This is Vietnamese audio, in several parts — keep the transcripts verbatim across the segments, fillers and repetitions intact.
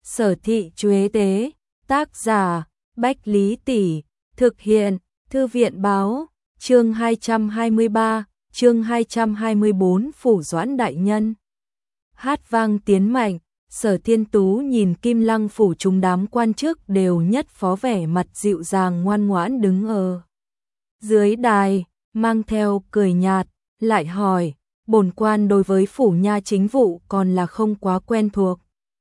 Sở Thị Chuế Tế, tác giả Bách Lý Tỷ, thực hiện Thư viện Báo, chương hai trăm hai mươi ba, chương hai trăm hai mươi bốn Phủ Doãn đại nhân. Hát vang tiến mạnh, Sở Thiên Tú nhìn Kim Lăng phủ chúng đám quan chức đều nhất phó vẻ mặt dịu dàng ngoan ngoãn đứng ở dưới đài, mang theo cười nhạt, lại hỏi, bổn quan đối với phủ nha chính vụ còn là không quá quen thuộc.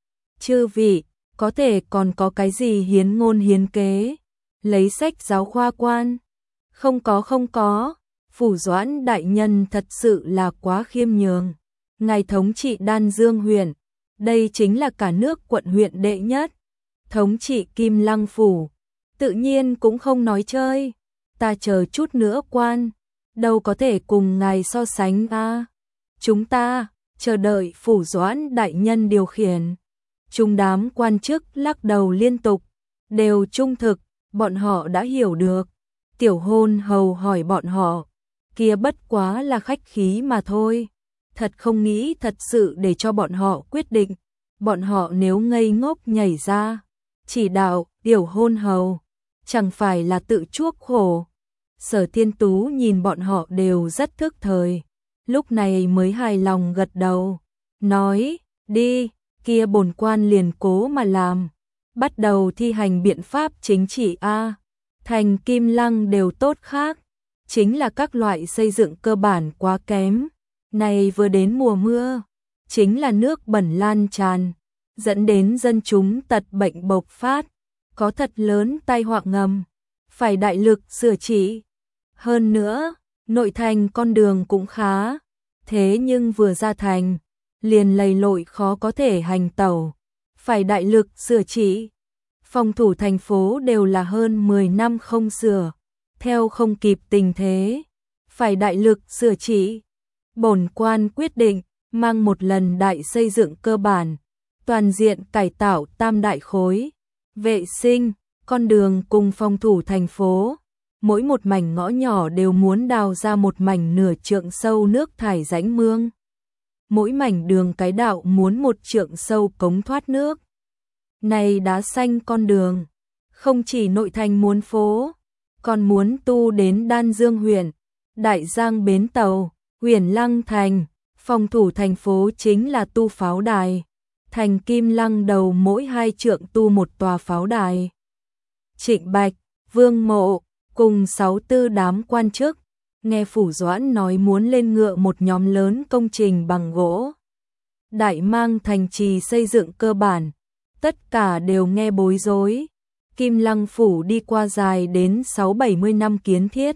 Chư vị, có thể còn có cái gì hiến ngôn hiến kế, lấy sách giáo khoa quan? Không có không có, Phủ Doãn đại nhân thật sự là quá khiêm nhường. Ngài thống trị Đan Dương huyện, đây chính là cả nước quận huyện đệ nhất. Thống trị Kim Lăng phủ, tự nhiên cũng không nói chơi. Ta chờ chút nữa quan, đâu có thể cùng ngài so sánh a. À? Chúng ta chờ đợi Phủ Doãn đại nhân điều khiển. Chúng đám quan chức lắc đầu liên tục, đều trung thực, bọn họ đã hiểu được. Tiểu Hôn Hầu hỏi bọn họ, kia bất quá là khách khí mà thôi. Thật không nghĩ thật sự để cho bọn họ quyết định. Bọn họ nếu ngây ngốc nhảy ra, chỉ đạo Tiểu Hôn Hầu, chẳng phải là tự chuốc khổ. Sở Thiên Tú nhìn bọn họ đều rất thức thời, lúc này mới hài lòng gật đầu, nói, đi, kia bổn quan liền cố mà làm, bắt đầu thi hành biện pháp chính trị a. Thành Kim Lăng đều tốt khác, chính là các loại xây dựng cơ bản quá kém. Này vừa đến mùa mưa, chính là nước bẩn lan tràn, dẫn đến dân chúng tật bệnh bộc phát, có thật lớn tai họa ngầm, phải đại lực sửa trị. Hơn nữa, nội thành con đường cũng khá, thế nhưng vừa ra thành, liền lầy lội khó có thể hành tẩu, phải đại lực sửa trị. Phòng thủ thành phố đều là hơn mười năm không sửa, theo không kịp tình thế, phải đại lực sửa trị. Bổn quan quyết định mang một lần đại xây dựng cơ bản, toàn diện cải tạo tam đại khối, vệ sinh, con đường cùng phòng thủ thành phố. Mỗi một mảnh ngõ nhỏ đều muốn đào ra một mảnh nửa trượng sâu nước thải rãnh mương. Mỗi mảnh đường cái đạo muốn một trượng sâu cống thoát nước. Này đá xanh con đường, không chỉ nội thành muốn phố, còn muốn tu đến Đan Dương huyện, Đại Giang bến tàu, Huyền Lăng thành. Phòng thủ thành phố chính là tu pháo đài, thành Kim Lăng đầu mỗi hai trượng tu một tòa pháo đài. Trịnh Bạch, Vương Mộ cùng sáu tư đám quan chức, nghe Phủ Doãn nói muốn lên ngựa một nhóm lớn công trình bằng gỗ, đại mang thành trì xây dựng cơ bản, tất cả đều nghe bối rối. Kim Lăng phủ đi qua dài đến sáu bảy mươi năm kiến thiết,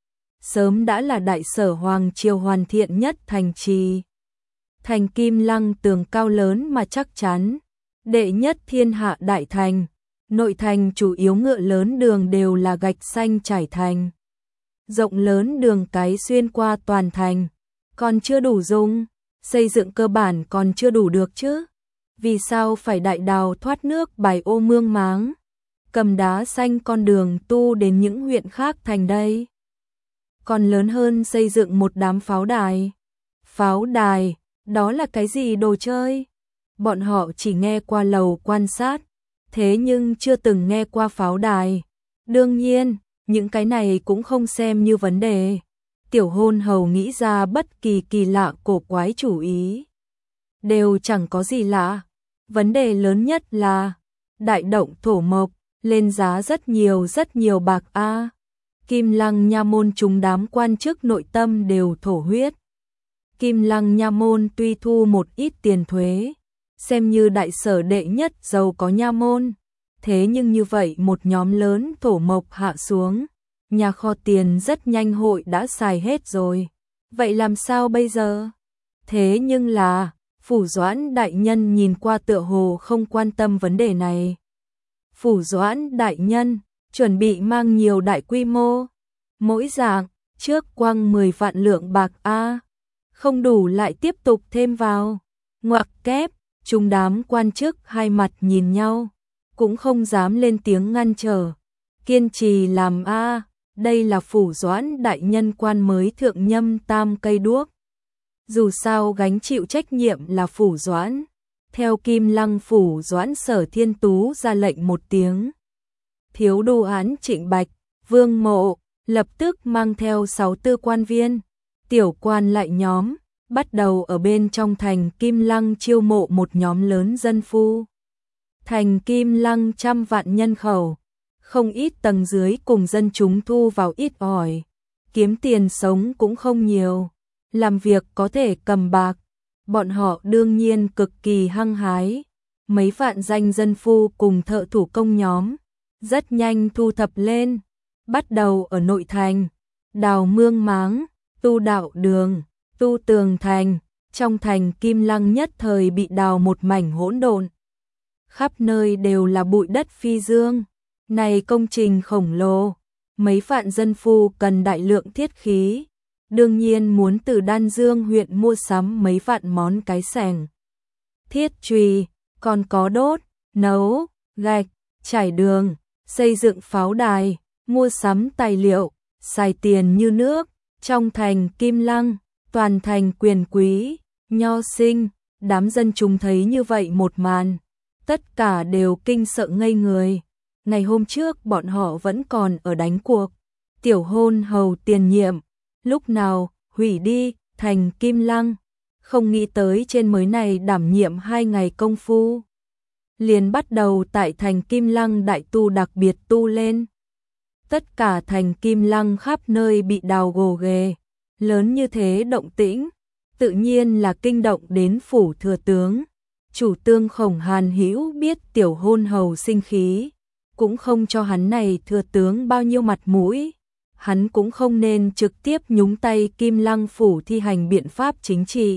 sớm đã là đại sở hoàng triều hoàn thiện nhất thành trì. Thành Kim Lăng tường cao lớn mà chắc chắn, đệ nhất thiên hạ đại thành. Nội thành chủ yếu ngựa lớn đường đều là gạch xanh trải thành. Rộng lớn đường cái xuyên qua toàn thành, còn chưa đủ dùng, xây dựng cơ bản còn chưa đủ được chứ. Vì sao phải đại đào thoát nước bài ô mương máng, cầm đá xanh con đường tu đến những huyện khác thành đây? Còn lớn hơn xây dựng một đám pháo đài. Pháo đài, đó là cái gì đồ chơi? Bọn họ chỉ nghe qua lầu quan sát, thế nhưng chưa từng nghe qua pháo đài. Đương nhiên, những cái này cũng không xem như vấn đề. Tiểu Hôn Hầu nghĩ ra bất kỳ kỳ lạ cổ quái chủ ý, đều chẳng có gì lạ. Vấn đề lớn nhất là đại động thổ mộc, lên giá rất nhiều rất nhiều bạc a. Kim Lăng nha môn chúng đám quan chức nội tâm đều thổ huyết. Kim Lăng nha môn tuy thu một ít tiền thuế, xem như đại sở đệ nhất giàu có nha môn, thế nhưng như vậy một nhóm lớn thổ mộc hạ xuống, nhà kho tiền rất nhanh hội đã xài hết rồi. Vậy làm sao bây giờ? Thế nhưng là, Phủ Doãn đại nhân nhìn qua tựa hồ không quan tâm vấn đề này. Phủ Doãn đại nhân chuẩn bị mang nhiều đại quy mô, mỗi dạng trước quăng mười vạn lượng bạc a, không đủ lại tiếp tục thêm vào. Ngoặc kép, chúng đám quan chức hai mặt nhìn nhau, cũng không dám lên tiếng ngăn trở, kiên trì làm a. Đây là Phủ Doãn đại nhân quan mới thượng nhâm tam cây đuốc, dù sao gánh chịu trách nhiệm là Phủ Doãn. Theo Kim Lăng phủ Doãn Sở Thiên Tú ra lệnh một tiếng. Thiếu đô án Trịnh Bạch, Vương Mộ, lập tức mang theo sáu tư quan viên, tiểu quan lại nhóm, bắt đầu ở bên trong thành Kim Lăng chiêu mộ một nhóm lớn dân phu. Thành Kim Lăng trăm vạn nhân khẩu, không ít tầng dưới cùng dân chúng thu vào ít ỏi, kiếm tiền sống cũng không nhiều, làm việc có thể cầm bạc, bọn họ đương nhiên cực kỳ hăng hái. Mấy vạn danh dân phu cùng thợ thủ công nhóm, rất nhanh thu thập lên, bắt đầu ở nội thành, đào mương máng, tu đạo đường, tu tường thành, trong thành Kim Lăng nhất thời bị đào một mảnh hỗn độn. Khắp nơi đều là bụi đất phi dương, này công trình khổng lồ, mấy vạn dân phu cần đại lượng thiết khí, đương nhiên muốn từ Đan Dương huyện mua sắm mấy vạn món cái xẻng, thiết chùy, còn có đốt, nấu, gạch, trải đường, xây dựng pháo đài, mua sắm tài liệu, xài tiền như nước. Trong thành Kim Lăng, toàn thành quyền quý, nho sinh, đám dân chúng thấy như vậy một màn, tất cả đều kinh sợ ngây người. Ngày hôm trước bọn họ vẫn còn ở đánh cuộc, tiểu hôn hầu tiền nhiệm, lúc nào hủy đi thành Kim Lăng, không nghĩ tới trên mới này đảm nhiệm hai ngày công phu, liền bắt đầu tại thành Kim Lăng đại tu đặc biệt tu lên. Tất cả thành Kim Lăng khắp nơi bị đào gồ ghề, lớn như thế động tĩnh, tự nhiên là kinh động đến phủ thừa tướng. Chủ tướng Khổng Hàn Hữu biết tiểu hôn hầu sinh khí, cũng không cho hắn này thừa tướng bao nhiêu mặt mũi, hắn cũng không nên trực tiếp nhúng tay Kim Lăng phủ thi hành biện pháp chính trị.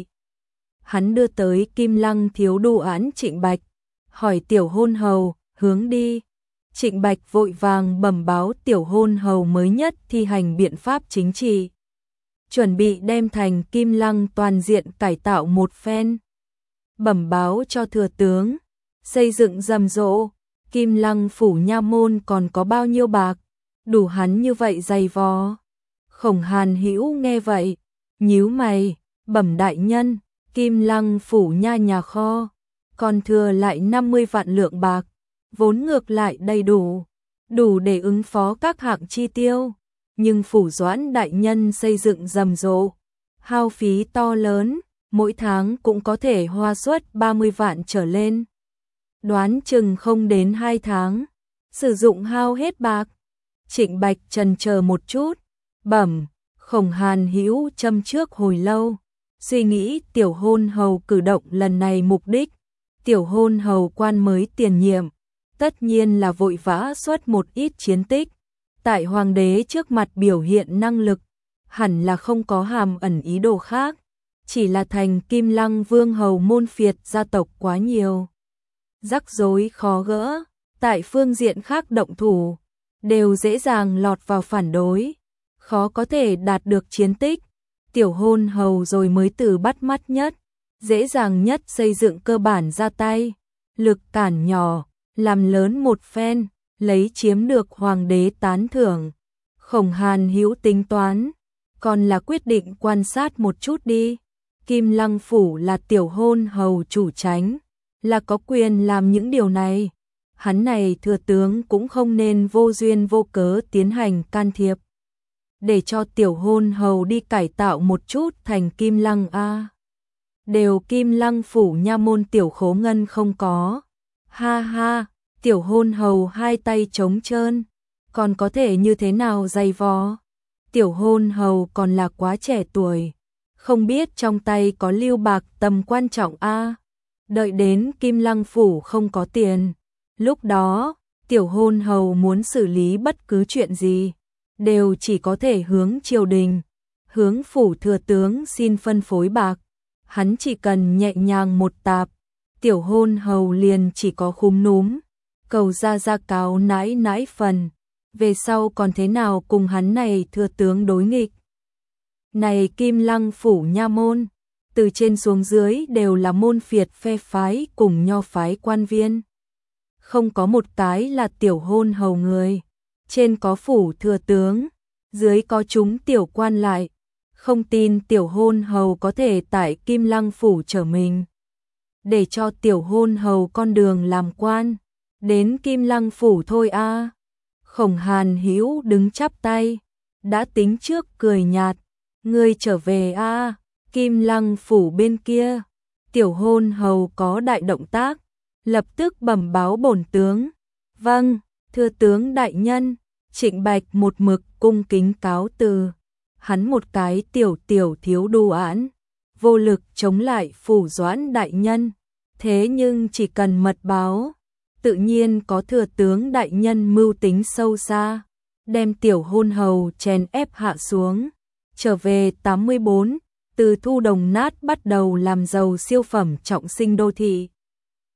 Hắn đưa tới Kim Lăng thiếu đô án Trịnh Bạch, hỏi tiểu hôn hầu hướng đi. Trịnh Bạch vội vàng bẩm báo tiểu hôn hầu mới nhất thi hành biện pháp chính trị, chuẩn bị đem thành Kim Lăng toàn diện cải tạo một phen. Bẩm báo cho thừa tướng, xây dựng rầm rộ, Kim Lăng phủ nha môn còn có bao nhiêu bạc, đủ hắn như vậy dày vò. Khổng Hàn Hữu nghe vậy, nhíu mày, bẩm đại nhân, Kim Lăng phủ nha nhà kho, còn thừa lại năm mươi vạn lượng bạc, vốn ngược lại đầy đủ, đủ để ứng phó các hạng chi tiêu, nhưng phủ Doãn đại nhân xây dựng rầm rộ, hao phí to lớn, mỗi tháng cũng có thể hoa suất ba mươi vạn trở lên. Đoán chừng không đến hai tháng, sử dụng hao hết bạc. Trịnh Bạch chần chờ một chút, bẩm, Khổng Hàn Hữu châm trước hồi lâu, suy nghĩ tiểu hôn hầu cử động lần này mục đích. Tiểu hôn hầu quan mới tiền nhiệm, tất nhiên là vội vã xuất một ít chiến tích, tại hoàng đế trước mặt biểu hiện năng lực, hẳn là không có hàm ẩn ý đồ khác, chỉ là thành Kim Lăng vương hầu môn phiệt gia tộc quá nhiều, rắc rối khó gỡ, tại phương diện khác động thủ, đều dễ dàng lọt vào phản đối, khó có thể đạt được chiến tích. Tiểu hôn hầu rồi mới từ bắt mắt nhất, dễ dàng nhất xây dựng cơ bản ra tay, lực cản nhỏ, làm lớn một phen, lấy chiếm được hoàng đế tán thưởng. Khổng Hàn Hữu tính toán, còn là quyết định quan sát một chút đi. Kim Lăng phủ là tiểu hôn hầu chủ chánh, là có quyền làm những điều này. Hắn này thừa tướng cũng không nên vô duyên vô cớ tiến hành can thiệp, để cho tiểu hôn hầu đi cải tạo một chút thành Kim Lăng a. Đều Kim Lăng phủ nha môn tiểu khố ngân không có. Ha ha, tiểu hôn hầu hai tay trống trơn, còn có thể như thế nào dày vò. Tiểu hôn hầu còn là quá trẻ tuổi, không biết trong tay có lưu bạc tầm quan trọng a. Đợi đến Kim Lăng phủ không có tiền, lúc đó tiểu hôn hầu muốn xử lý bất cứ chuyện gì, đều chỉ có thể hướng triều đình, hướng phủ thừa tướng xin phân phối bạc. Hắn chỉ cần nhẹ nhàng một tạp, tiểu hôn hầu liền chỉ có khúm núm, cầu ra ra cáo nãi nãi phần, về sau còn thế nào cùng hắn này thừa tướng đối nghịch. Này Kim Lăng phủ nha môn, từ trên xuống dưới đều là môn phiệt phe phái cùng nho phái quan viên, không có một cái là tiểu hôn hầu người, trên có phủ thừa tướng, dưới có chúng tiểu quan lại. Không tin tiểu hôn hầu có thể tại Kim Lăng phủ trở mình. để cho tiểu hôn hầu con đường làm quan, đến Kim Lăng phủ thôi a. À. Khổng Hàn Hữu đứng chắp tay, đã tính trước cười nhạt, ngươi trở về a, à. Kim Lăng phủ bên kia, tiểu hôn hầu có đại động tác, lập tức bẩm báo bổn tướng. Vâng, thưa tướng đại nhân. Trịnh Bạch một mực cung kính cáo từ. Hắn một cái tiểu tiểu thiếu đô án, vô lực chống lại Phủ Doãn đại nhân, thế nhưng chỉ cần mật báo, tự nhiên có thừa tướng đại nhân mưu tính sâu xa, đem tiểu hôn hầu chèn ép hạ xuống. Trở về tám mươi bốn, từ thu đồng nát bắt đầu làm giàu siêu phẩm trọng sinh đô thị.